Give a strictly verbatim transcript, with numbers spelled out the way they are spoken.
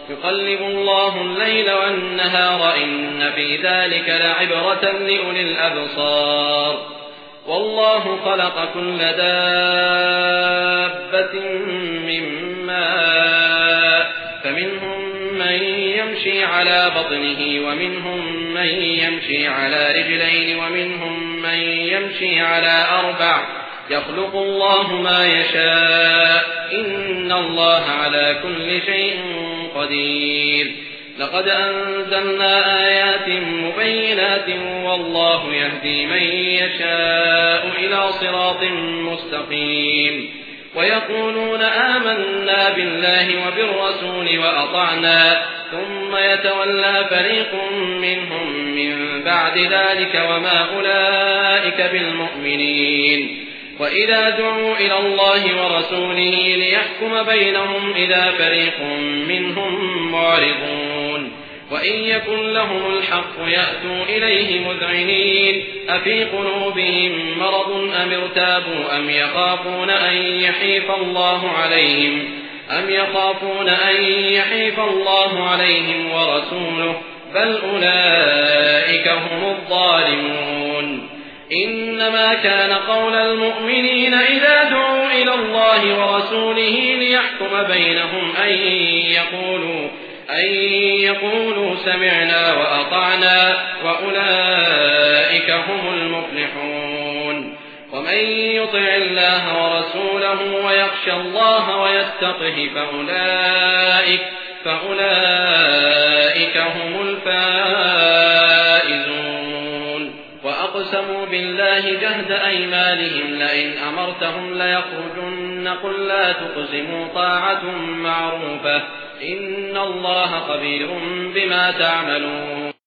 يقلب الله الليل والنهار إن في ذلك لعبرة لأولي الأبصار والله خلق كل دابة من ماء فمنهم من يمشي على بطنه ومنهم من يمشي على رجلين ومنهم من يمشي على أربع يخلق الله ما يشاء إن الله على كل شيء قدير لقد أنزلنا آيات مبينات والله يهدي من يشاء إلى صراط مستقيم ويقولون آمنا بالله وبالرسول وأطعنا ثم يتولى فريق منهم من بعد ذلك وما أولئك بالمؤمنين وإذا دعوا إلى الله ورسوله ليحكم بينهم إذا فريق منهم معرضون وإن يكن لهم الحق يأتوا إليه مذعنين أفي قلوبهم مرض أم ارتابوا أم يخافون أن يحيف الله عليهم أم يخافون أن يحيف الله عليهم ورسوله بل أولئك هم الظالمون إنما كان قول المؤمنين إذا دعوا إلى الله ورسوله ليحكم بينهم أن يقولوا أن يقولوا سمعنا وأطعنا وأولئك هم المفلحون ومن يطع الله ورسوله ويخشى الله ويتقه فأولئك فأولئك هم الفائزون وأقسموا بالله جهد أيمانهم لئن أمرتهم ليخرجن قل لا تقسموا طاعة معروفة إن الله خبير بما تعملون